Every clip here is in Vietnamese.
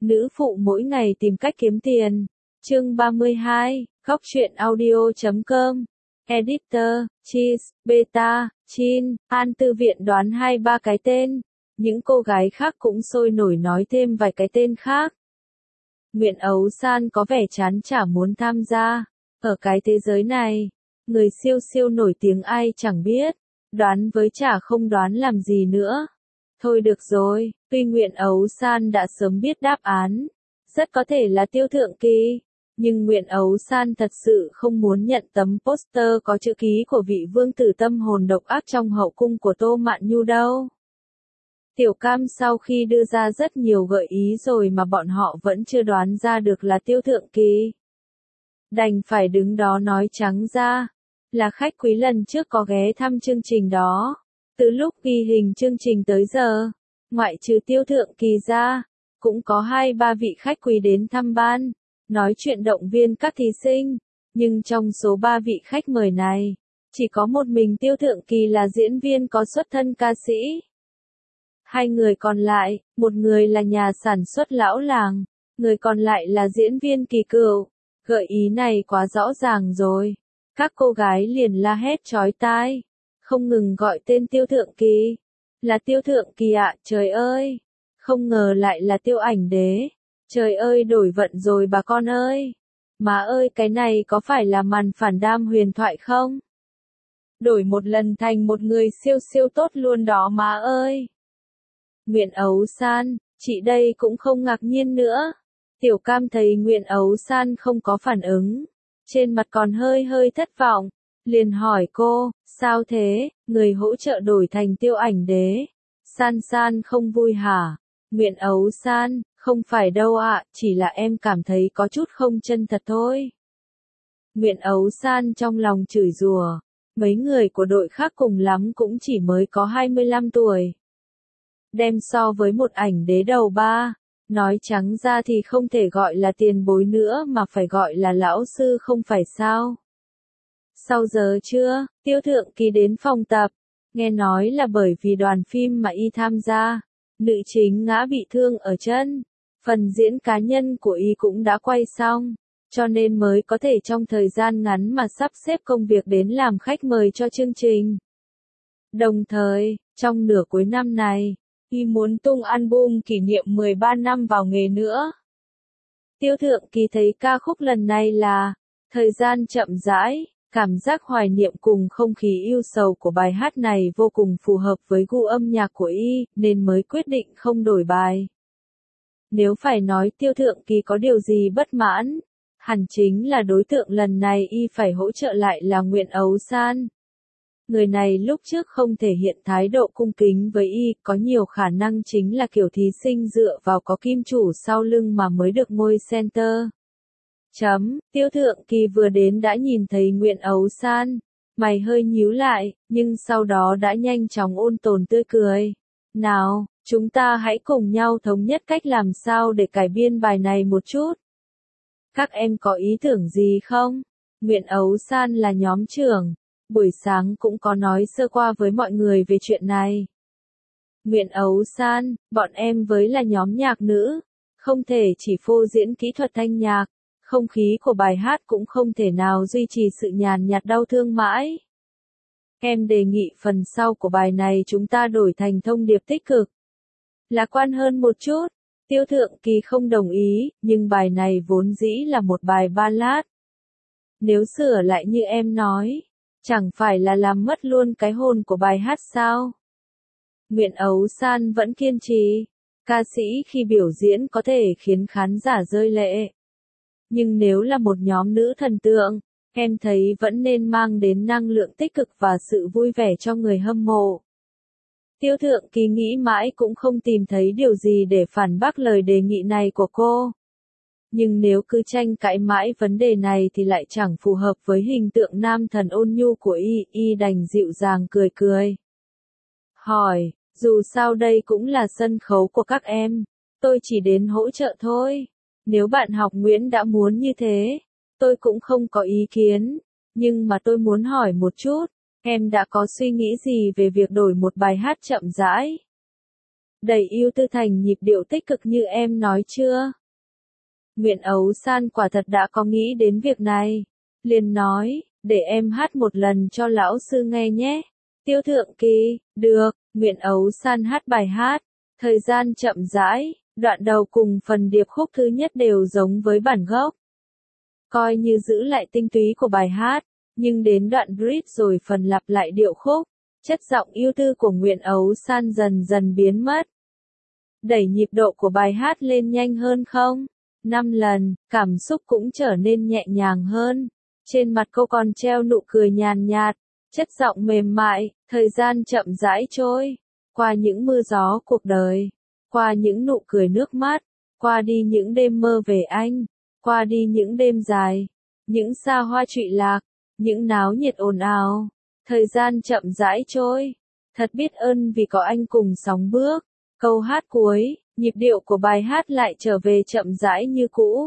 Nữ phụ mỗi ngày tìm cách kiếm tiền. Chương 32, Góc truyện audio.com. Editor, Cheese, Beta, Chin, An Tư Viện đoán 2-3 cái tên. Những cô gái khác cũng sôi nổi nói thêm vài cái tên khác. Nguyện Ấu San có vẻ chán chả muốn tham gia. Ở cái thế giới này, người siêu siêu nổi tiếng ai chẳng biết. Đoán với chả không đoán làm gì nữa. Thôi được rồi, tuy Nguyện Ấu San đã sớm biết đáp án. Rất có thể là Tiêu Thượng Kỳ. Nhưng Nguyện Ấu San thật sự không muốn nhận tấm poster có chữ ký của vị vương tử tâm hồn độc ác trong hậu cung của Tô Mạn Nhu đâu. Tiểu Cam sau khi đưa ra rất nhiều gợi ý rồi mà bọn họ vẫn chưa đoán ra được là Tiêu Thượng Kỳ. Đành phải đứng đó nói trắng ra, là khách quý lần trước có ghé thăm chương trình đó. Từ lúc ghi hình chương trình tới giờ, ngoại trừ Tiêu Thượng Kỳ ra, cũng có 2-3 vị khách quý đến thăm ban, nói chuyện động viên các thí sinh. Nhưng trong số 3 vị khách mời này, chỉ có một mình Tiêu Thượng Kỳ là diễn viên có xuất thân ca sĩ. 2 người còn lại, một người là nhà sản xuất lão làng, người còn lại là diễn viên kỳ cựu. Gợi ý này quá rõ ràng rồi. Các cô gái liền la hét chói tai, không ngừng gọi tên Tiêu Thượng Kỳ. Là Tiêu Thượng Kỳ ạ, trời ơi! Không ngờ lại là Tiêu Ảnh Đế. Trời ơi, đổi vận rồi bà con ơi! Má ơi, cái này có phải là màn phản đam huyền thoại không? Đổi một lần thành một người siêu siêu tốt luôn đó má ơi! Nguyện Ấu San, chị đây cũng không ngạc nhiên nữa. Tiểu Cam thấy Nguyện Ấu San không có phản ứng, trên mặt còn hơi hơi thất vọng, liền hỏi cô, sao thế, người hỗ trợ đổi thành Tiêu Ảnh Đế. San San không vui hả? Nguyện Ấu San, không phải đâu ạ, chỉ là em cảm thấy có chút không chân thật thôi. Nguyện Ấu San trong lòng chửi rủa, mấy người của đội khác cùng lắm cũng chỉ mới có 25 tuổi. Đem so với một ảnh đế đầu ba, nói trắng ra thì không thể gọi là tiền bối nữa mà phải gọi là lão sư không phải sao. Sau giờ trưa, Tiêu Thượng Kỳ đến phòng tập, nghe nói là bởi vì đoàn phim mà y tham gia, nữ chính ngã bị thương ở chân, phần diễn cá nhân của y cũng đã quay xong, cho nên mới có thể trong thời gian ngắn mà sắp xếp công việc đến làm khách mời cho chương trình. Đồng thời, trong nửa cuối năm này, y muốn tung album kỷ niệm 13 năm vào nghề nữa. Tiêu Thượng Kỳ thấy ca khúc lần này là Thời gian chậm rãi, cảm giác hoài niệm cùng không khí yêu sầu của bài hát này vô cùng phù hợp với gu âm nhạc của y, nên mới quyết định không đổi bài. Nếu phải nói Tiêu Thượng Kỳ có điều gì bất mãn, hẳn chính là đối tượng lần này y phải hỗ trợ lại là Nguyện Ấu San. Người này lúc trước không thể hiện thái độ cung kính với y, có nhiều khả năng chính là kiểu thí sinh dựa vào có kim chủ sau lưng mà mới được ngôi center. Tiêu Thượng Kỳ vừa đến đã nhìn thấy Nguyện Ấu San, mày hơi nhíu lại, nhưng sau đó đã nhanh chóng ôn tồn tươi cười. Nào, chúng ta hãy cùng nhau thống nhất cách làm sao để cải biên bài này một chút. Các em có ý tưởng gì không? Nguyện Ấu San là nhóm trưởng. Buổi sáng cũng có nói sơ qua với mọi người về chuyện này. Nguyện Ấu San, bọn em với là nhóm nhạc nữ, không thể chỉ phô diễn kỹ thuật thanh nhạc, không khí của bài hát cũng không thể nào duy trì sự nhàn nhạt đau thương mãi. Em đề nghị phần sau của bài này chúng ta đổi thành thông điệp tích cực, lạc quan hơn một chút. Tiêu Thượng Kỳ không đồng ý, nhưng bài này vốn dĩ là một bài ballad. Nếu sửa lại như em nói, chẳng phải là làm mất luôn cái hồn của bài hát sao? Nguyện Ấu San vẫn kiên trì, ca sĩ khi biểu diễn có thể khiến khán giả rơi lệ. Nhưng nếu là một nhóm nữ thần tượng, em thấy vẫn nên mang đến năng lượng tích cực và sự vui vẻ cho người hâm mộ. Tiêu Thượng Kỳ nghĩ mãi cũng không tìm thấy điều gì để phản bác lời đề nghị này của cô. Nhưng nếu cứ tranh cãi mãi vấn đề này thì lại chẳng phù hợp với hình tượng nam thần ôn nhu của y đành dịu dàng cười cười. Hỏi, dù sao đây cũng là sân khấu của các em, tôi chỉ đến hỗ trợ thôi. Nếu bạn học Nguyễn đã muốn như thế, tôi cũng không có ý kiến, nhưng mà tôi muốn hỏi một chút, em đã có suy nghĩ gì về việc đổi một bài hát chậm rãi? Đẩy ưu tư thành nhịp điệu tích cực như em nói chưa? Nguyện Ấu San quả thật đã có nghĩ đến việc này. Liền nói, để em hát một lần cho lão sư nghe nhé. Tiêu Thượng Kỳ, được, Nguyện Ấu San hát bài hát. Thời gian chậm rãi, đoạn đầu cùng phần điệp khúc thứ nhất đều giống với bản gốc. Coi như giữ lại tinh túy của bài hát, nhưng đến đoạn bridge rồi phần lặp lại điệu khúc, chất giọng ưu tư của Nguyện Ấu San dần dần biến mất. Đẩy nhịp độ của bài hát lên nhanh hơn không? 5 lần, cảm xúc cũng trở nên nhẹ nhàng hơn. Trên mặt cô còn treo nụ cười nhàn nhạt, chất giọng mềm mại, thời gian chậm rãi trôi. Qua những mưa gió cuộc đời, qua những nụ cười nước mắt, qua đi những đêm mơ về anh, qua đi những đêm dài, những xa hoa trụy lạc, những náo nhiệt ồn ào. Thời gian chậm rãi trôi. Thật biết ơn vì có anh cùng sóng bước. Câu hát cuối, nhịp điệu của bài hát lại trở về chậm rãi như cũ.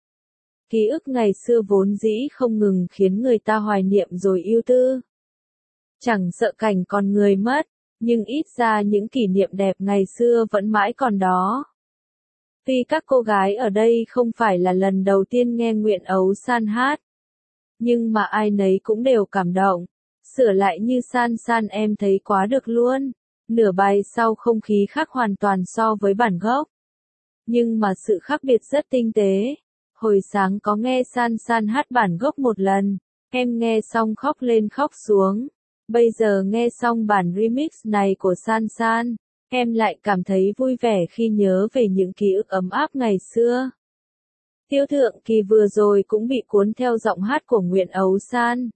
Ký ức ngày xưa vốn dĩ không ngừng khiến người ta hoài niệm rồi ưu tư. Chẳng sợ cảnh còn người mất, nhưng ít ra những kỷ niệm đẹp ngày xưa vẫn mãi còn đó. Tuy các cô gái ở đây không phải là lần đầu tiên nghe Nguyện Ấu San hát, nhưng mà ai nấy cũng đều cảm động. Sửa lại như San San em thấy quá được luôn. Nửa bài sau không khí khác hoàn toàn so với bản gốc. Nhưng mà sự khác biệt rất tinh tế. Hồi sáng có nghe San San hát bản gốc một lần, em nghe xong khóc lên khóc xuống. Bây giờ nghe xong bản remix này của San San, em lại cảm thấy vui vẻ khi nhớ về những ký ức ấm áp ngày xưa. Tiêu Thượng Kỳ vừa rồi cũng bị cuốn theo giọng hát của Nguyện Ấu San.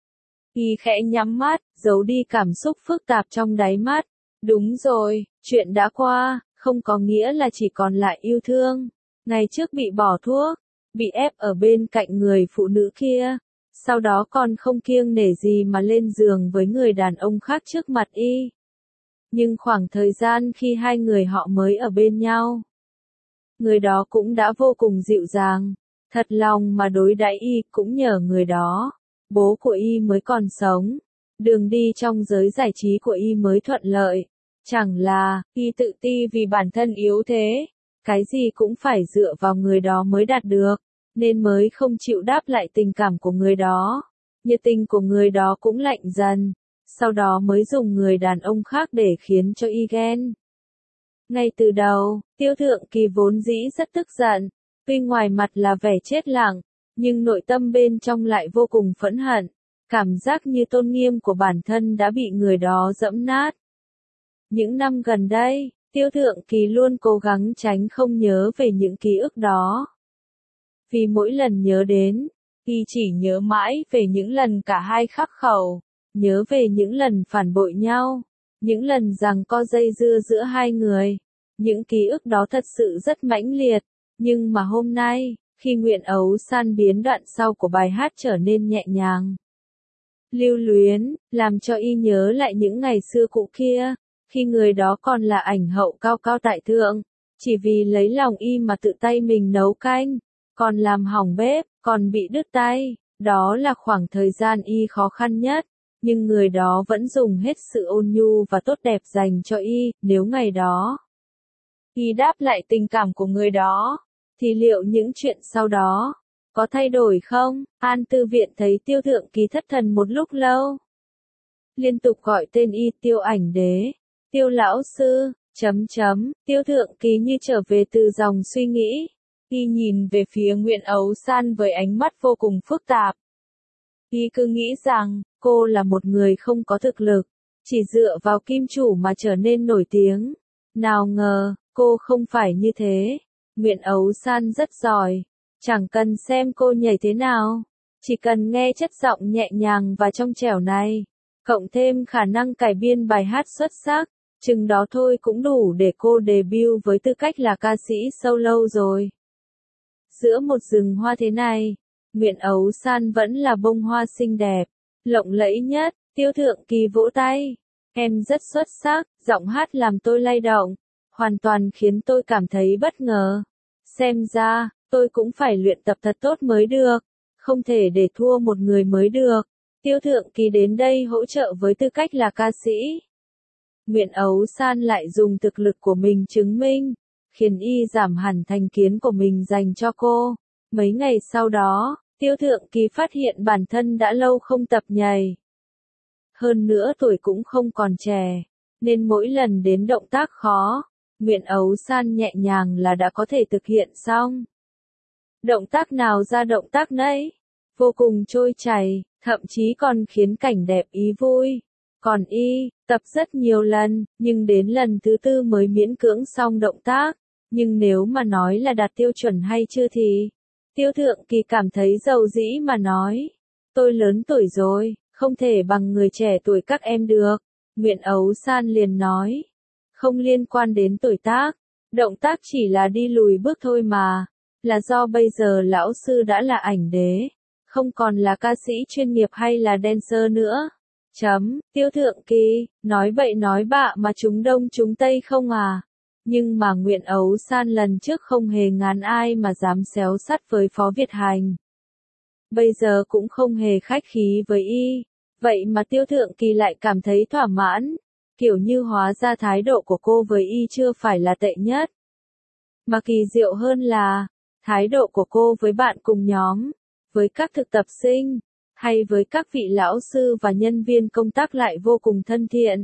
Y khẽ nhắm mắt, giấu đi cảm xúc phức tạp trong đáy mắt. Đúng rồi, chuyện đã qua, không có nghĩa là chỉ còn lại yêu thương. Ngày trước bị bỏ thuốc, bị ép ở bên cạnh người phụ nữ kia. Sau đó còn không kiêng nể gì mà lên giường với người đàn ông khác trước mặt y. Nhưng khoảng thời gian khi hai người họ mới ở bên nhau, người đó cũng đã vô cùng dịu dàng, thật lòng mà đối đãi y, cũng nhờ người đó, bố của y mới còn sống. Đường đi trong giới giải trí của y mới thuận lợi. Chẳng là, y tự ti vì bản thân yếu thế, cái gì cũng phải dựa vào người đó mới đạt được, nên mới không chịu đáp lại tình cảm của người đó. Nhiệt tình của người đó cũng lạnh dần, sau đó mới dùng người đàn ông khác để khiến cho y ghen. Ngay từ đầu, Tiêu Thượng Kỳ vốn dĩ rất tức giận, tuy ngoài mặt là vẻ chết lặng, nhưng nội tâm bên trong lại vô cùng phẫn hận. Cảm giác như tôn nghiêm của bản thân đã bị người đó dẫm nát. Những năm gần đây, Tiêu Thượng Kỳ luôn cố gắng tránh không nhớ về những ký ức đó. Vì mỗi lần nhớ đến, y chỉ nhớ mãi về những lần cả hai khắc khẩu, nhớ về những lần phản bội nhau, những lần giằng co dây dưa giữa hai người. Những ký ức đó thật sự rất mãnh liệt, nhưng mà hôm nay, khi Nguyện Ấu San biến đoạn sau của bài hát trở nên nhẹ nhàng, lưu luyến, làm cho y nhớ lại những ngày xưa cũ kia, khi người đó còn là ảnh hậu cao cao tại thượng, chỉ vì lấy lòng y mà tự tay mình nấu canh, còn làm hỏng bếp, còn bị đứt tay, đó là khoảng thời gian y khó khăn nhất, nhưng người đó vẫn dùng hết sự ôn nhu và tốt đẹp dành cho y. Nếu ngày đó y đáp lại tình cảm của người đó, thì liệu những chuyện sau đó có thay đổi không? An Tư Viện thấy Tiêu Thượng Kỳ thất thần một lúc lâu, liên tục gọi tên y, Tiêu Ảnh Đế, Tiêu lão sư, Tiêu Thượng Kỳ như trở về từ dòng suy nghĩ, y nhìn về phía Nguyện Ấu San với ánh mắt vô cùng phức tạp. Y cứ nghĩ rằng, cô là một người không có thực lực, chỉ dựa vào kim chủ mà trở nên nổi tiếng. Nào ngờ, cô không phải như thế. Nguyện Ấu San rất giỏi. Chẳng cần xem cô nhảy thế nào, chỉ cần nghe chất giọng nhẹ nhàng và trong trẻo này, cộng thêm khả năng cải biên bài hát xuất sắc, chừng đó thôi cũng đủ để cô debut với tư cách là ca sĩ solo rồi. Giữa một rừng hoa thế này, Nguyện Ấu San vẫn là bông hoa xinh đẹp, lộng lẫy nhất. Tiêu Thượng Kỳ vỗ tay. Em rất xuất sắc, giọng hát làm tôi lay động, hoàn toàn khiến tôi cảm thấy bất ngờ. Xem ra, tôi cũng phải luyện tập thật tốt mới được, không thể để thua một người mới được. Tiêu Thượng Kỳ đến đây hỗ trợ với tư cách là ca sĩ. Nguyện Ấu San lại dùng thực lực của mình chứng minh, khiến y giảm hẳn thành kiến của mình dành cho cô. Mấy ngày sau đó, Tiêu Thượng Kỳ phát hiện bản thân đã lâu không tập nhảy. Hơn nữa tuổi cũng không còn trẻ, nên mỗi lần đến động tác khó, Nguyện Ấu San nhẹ nhàng là đã có thể thực hiện xong. Động tác nào ra động tác nấy, vô cùng trôi chảy, thậm chí còn khiến cảnh đẹp ý vui. Còn y, tập rất nhiều lần, nhưng đến lần thứ tư mới miễn cưỡng xong động tác. Nhưng nếu mà nói là đạt tiêu chuẩn hay chưa thì, Tiêu Thượng Kỳ cảm thấy dầu dĩ mà nói. Tôi lớn tuổi rồi, không thể bằng người trẻ tuổi các em được. Nguyện Ấu San liền nói. Không liên quan đến tuổi tác, động tác chỉ là đi lùi bước thôi mà. Là do bây giờ lão sư đã là ảnh đế, không còn là ca sĩ chuyên nghiệp hay là dancer nữa. Tiêu Thượng Kỳ, nói bậy nói bạ mà chúng đông chúng tây không à. Nhưng mà Nguyện Ấu San lần trước không hề ngán ai mà dám xéo sắt với Phó Việt Hành. Bây giờ cũng không hề khách khí với y. Vậy mà Tiêu Thượng Kỳ lại cảm thấy thỏa mãn. Kiểu như hóa ra thái độ của cô với y chưa phải là tệ nhất. Mà kỳ diệu hơn là, thái độ của cô với bạn cùng nhóm, với các thực tập sinh, hay với các vị lão sư và nhân viên công tác lại vô cùng thân thiện.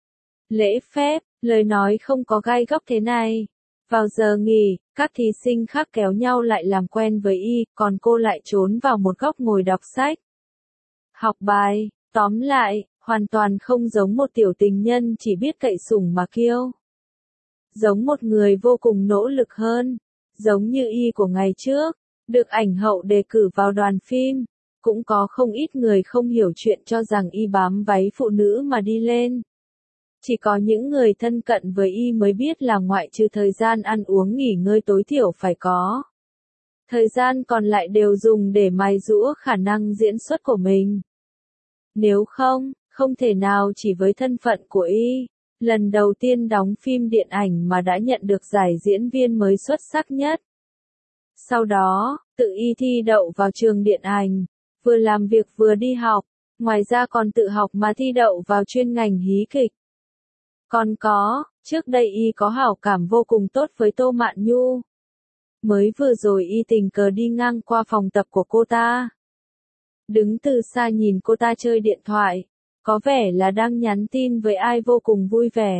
Lễ phép, lời nói không có gai góc thế này. Vào giờ nghỉ, các thí sinh khác kéo nhau lại làm quen với y, còn cô lại trốn vào một góc ngồi đọc sách. Học bài, tóm lại, hoàn toàn không giống một tiểu tình nhân chỉ biết cậy sủng mà kiêu. Giống một người vô cùng nỗ lực hơn, giống như y của ngày trước, được ảnh hậu đề cử vào đoàn phim. Cũng có không ít người không hiểu chuyện cho rằng y bám váy phụ nữ mà đi lên. Chỉ có những người thân cận với y mới biết là ngoại trừ thời gian ăn uống nghỉ ngơi tối thiểu phải có. Thời gian còn lại đều dùng để mài giũa khả năng diễn xuất của mình. Nếu không, không thể nào chỉ với thân phận của y, lần đầu tiên đóng phim điện ảnh mà đã nhận được giải diễn viên mới xuất sắc nhất. Sau đó, tự y thi đậu vào trường điện ảnh, vừa làm việc vừa đi học, ngoài ra còn tự học mà thi đậu vào chuyên ngành hí kịch. Còn có, trước đây y có hảo cảm vô cùng tốt với Tô Mạn Nhu. Mới vừa rồi y tình cờ đi ngang qua phòng tập của cô ta. Đứng từ xa nhìn cô ta chơi điện thoại, có vẻ là đang nhắn tin với ai vô cùng vui vẻ.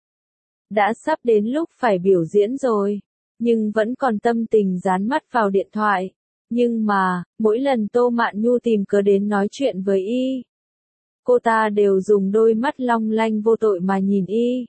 Đã sắp đến lúc phải biểu diễn rồi, nhưng vẫn còn tâm tình dán mắt vào điện thoại. Nhưng mà, mỗi lần Tô Mạn Nhu tìm cớ đến nói chuyện với y, cô ta đều dùng đôi mắt long lanh vô tội mà nhìn y.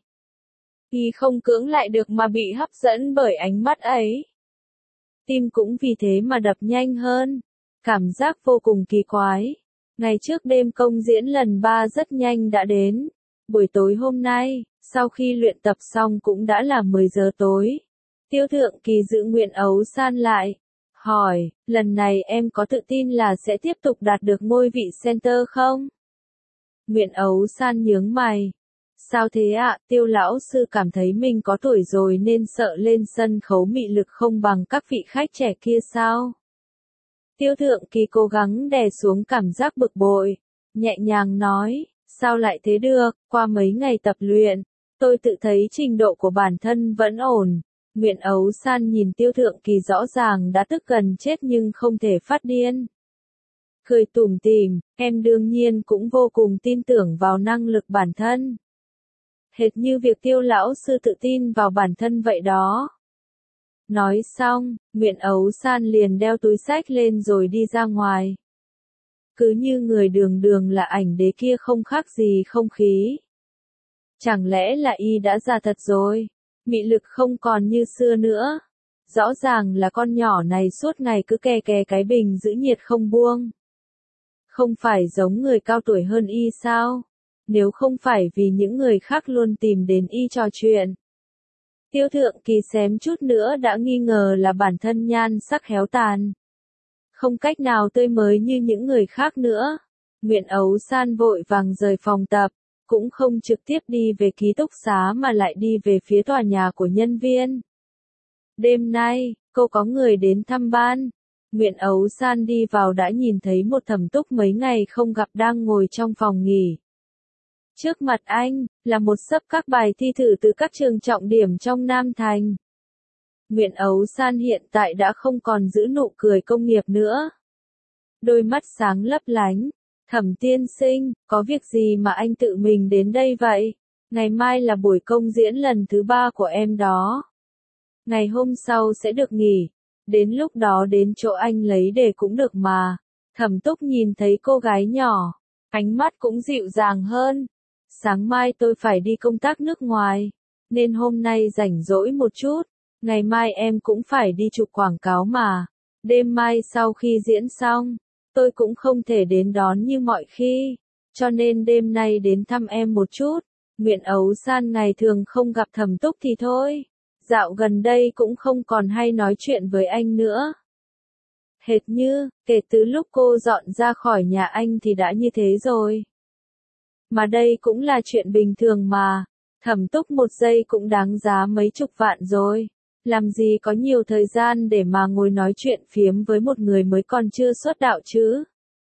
Y không cưỡng lại được mà bị hấp dẫn bởi ánh mắt ấy. Tim cũng vì thế mà đập nhanh hơn. Cảm giác vô cùng kỳ quái. Ngày trước đêm công diễn lần 3 rất nhanh đã đến. Buổi tối hôm nay, sau khi luyện tập xong cũng đã là 10 giờ tối. Tiêu Thượng Kỳ giữ Nguyện Ấu San lại. Hỏi, lần này em có tự tin là sẽ tiếp tục đạt được ngôi vị center không? Nguyện Ấu San nhướng mày. Sao thế ạ? Tiêu lão sư cảm thấy mình có tuổi rồi nên sợ lên sân khấu mị lực không bằng các vị khách trẻ kia sao? Tiêu Thượng Kỳ cố gắng đè xuống cảm giác bực bội, nhẹ nhàng nói, sao lại thế được, qua mấy ngày tập luyện, tôi tự thấy trình độ của bản thân vẫn ổn. Nguyện Ấu San nhìn Tiêu Thượng Kỳ rõ ràng đã tức gần chết nhưng không thể phát điên. Cười tủm tỉm, em đương nhiên cũng vô cùng tin tưởng vào năng lực bản thân. Hệt như việc Tiêu lão sư tự tin vào bản thân vậy đó. Nói xong, Nguyện Ấu San liền đeo túi xách lên rồi đi ra ngoài. Cứ như người đường đường là ảnh đế kia không khác gì không khí. Chẳng lẽ là y đã già thật rồi, mị lực không còn như xưa nữa. Rõ ràng là con nhỏ này suốt ngày cứ kè kè cái bình giữ nhiệt không buông. Không phải giống người cao tuổi hơn y sao? Nếu không phải vì những người khác luôn tìm đến y trò chuyện. Tiêu Thượng Kỳ xém chút nữa đã nghi ngờ là bản thân nhan sắc héo tàn. Không cách nào tươi mới như những người khác nữa. Nguyện Ấu San vội vàng rời phòng tập, cũng không trực tiếp đi về ký túc xá mà lại đi về phía tòa nhà của nhân viên. Đêm nay, cô có người đến thăm ban. Nguyện Ấu San đi vào đã nhìn thấy một Thẩm Túc mấy ngày không gặp đang ngồi trong phòng nghỉ. Trước mặt anh, là một xấp các bài thi thử từ các trường trọng điểm trong Nam Thành. Nguyễn Ấu San hiện tại đã không còn giữ nụ cười công nghiệp nữa. Đôi mắt sáng lấp lánh. Thẩm tiên sinh, có việc gì mà anh tự mình đến đây vậy? Ngày mai là buổi công diễn lần thứ 3 của em đó. Ngày hôm sau sẽ được nghỉ. Đến lúc đó đến chỗ anh lấy đề cũng được mà. Thẩm Túc nhìn thấy cô gái nhỏ. Ánh mắt cũng dịu dàng hơn. Sáng mai tôi phải đi công tác nước ngoài. Nên hôm nay rảnh rỗi một chút. Ngày mai em cũng phải đi chụp quảng cáo mà. Đêm mai sau khi diễn xong, tôi cũng không thể đến đón như mọi khi. Cho nên đêm nay đến thăm em một chút. Nguyễn Ấu San ngày thường không gặp Thẩm Túc thì thôi. Dạo gần đây cũng không còn hay nói chuyện với anh nữa. Hệt như, kể từ lúc cô dọn ra khỏi nhà anh thì đã như thế rồi. Mà đây cũng là chuyện bình thường mà. Thẩm Túc một giây cũng đáng giá mấy chục vạn rồi. Làm gì có nhiều thời gian để mà ngồi nói chuyện phiếm với một người mới còn chưa xuất đạo chứ.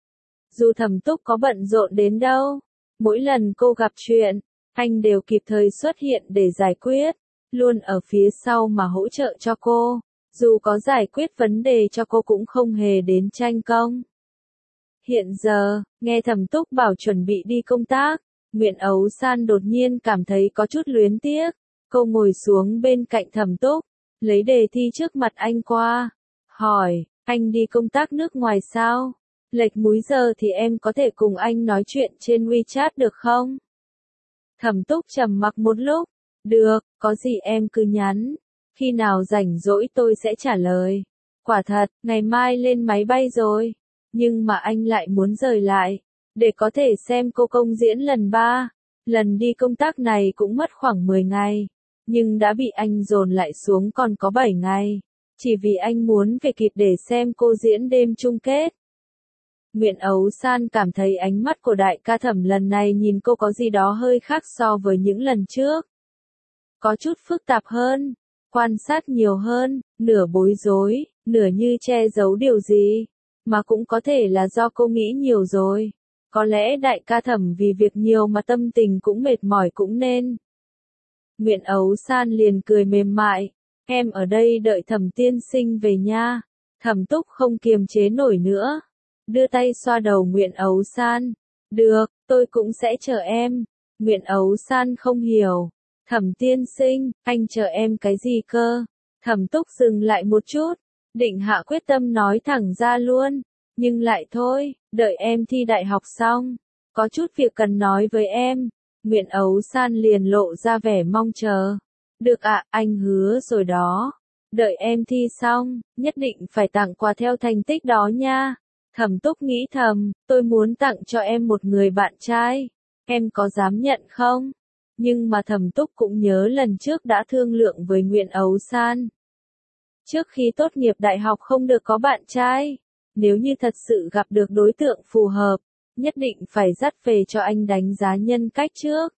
Dù Thẩm Túc có bận rộn đến đâu, mỗi lần cô gặp chuyện, anh đều kịp thời xuất hiện để giải quyết, luôn ở phía sau mà hỗ trợ cho cô. Dù có giải quyết vấn đề cho cô cũng không hề đến tranh công. Hiện giờ, nghe Thẩm Túc bảo chuẩn bị đi công tác, Nguyễn Ấu San đột nhiên cảm thấy có chút luyến tiếc. Cô ngồi xuống bên cạnh Thẩm Túc, lấy đề thi trước mặt anh qua, hỏi, anh đi công tác nước ngoài sao? Lệch múi giờ thì em có thể cùng anh nói chuyện trên WeChat được không? Thẩm Túc trầm mặc một lúc, được, có gì em cứ nhắn, khi nào rảnh rỗi tôi sẽ trả lời. Quả thật, ngày mai lên máy bay rồi, nhưng mà anh lại muốn rời lại, để có thể xem cô công diễn lần 3. Lần đi công tác này cũng mất khoảng 10 ngày, nhưng đã bị anh dồn lại xuống còn có 7 ngày, chỉ vì anh muốn về kịp để xem cô diễn đêm chung kết. Nguyễn Ấu San cảm thấy ánh mắt của đại ca Thẩm lần này nhìn cô có gì đó hơi khác so với những lần trước. Có chút phức tạp hơn, quan sát nhiều hơn, nửa bối rối, nửa như che giấu điều gì, mà cũng có thể là do cô nghĩ nhiều rồi. Có lẽ đại ca Thẩm vì việc nhiều mà tâm tình cũng mệt mỏi cũng nên. Nguyễn Ấu San liền cười mềm mại, em ở đây đợi Thẩm tiên sinh về nha. Thẩm Túc không kiềm chế nổi nữa, đưa tay xoa đầu Nguyễn Ấu San. Được, tôi cũng sẽ chờ em. Nguyễn Ấu San không hiểu. Thẩm tiên sinh, anh chờ em cái gì cơ? Thẩm Túc dừng lại một chút, định hạ quyết tâm nói thẳng ra luôn, nhưng lại thôi, đợi em thi đại học xong, có chút việc cần nói với em. Nguyễn Ấu San liền lộ ra vẻ mong chờ. Được ạ, anh hứa rồi đó. Đợi em thi xong, nhất định phải tặng quà theo thành tích đó nha. Thẩm Túc nghĩ thầm, tôi muốn tặng cho em một người bạn trai. Em có dám nhận không? Nhưng mà Thẩm Túc cũng nhớ lần trước đã thương lượng với Nguyễn Ấu San. Trước khi tốt nghiệp đại học không được có bạn trai. Nếu như thật sự gặp được đối tượng phù hợp, nhất định phải dắt về cho anh đánh giá nhân cách trước.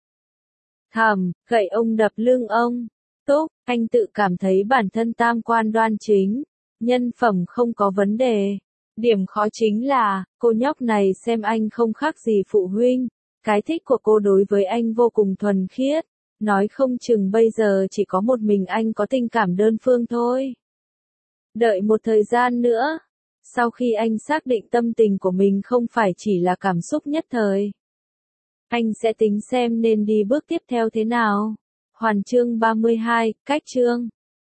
Thẩm, gậy ông đập lưng ông. Túc, anh tự cảm thấy bản thân tam quan đoan chính, nhân phẩm không có vấn đề. Điểm khó chính là, cô nhóc này xem anh không khác gì phụ huynh. Cái thích của cô đối với anh vô cùng thuần khiết. Nói không chừng bây giờ chỉ có một mình anh có tình cảm đơn phương thôi. Đợi một thời gian nữa. Sau khi anh xác định tâm tình của mình không phải chỉ là cảm xúc nhất thời, anh sẽ tính xem nên đi bước tiếp theo thế nào. Hoàn chương 32, cách chương.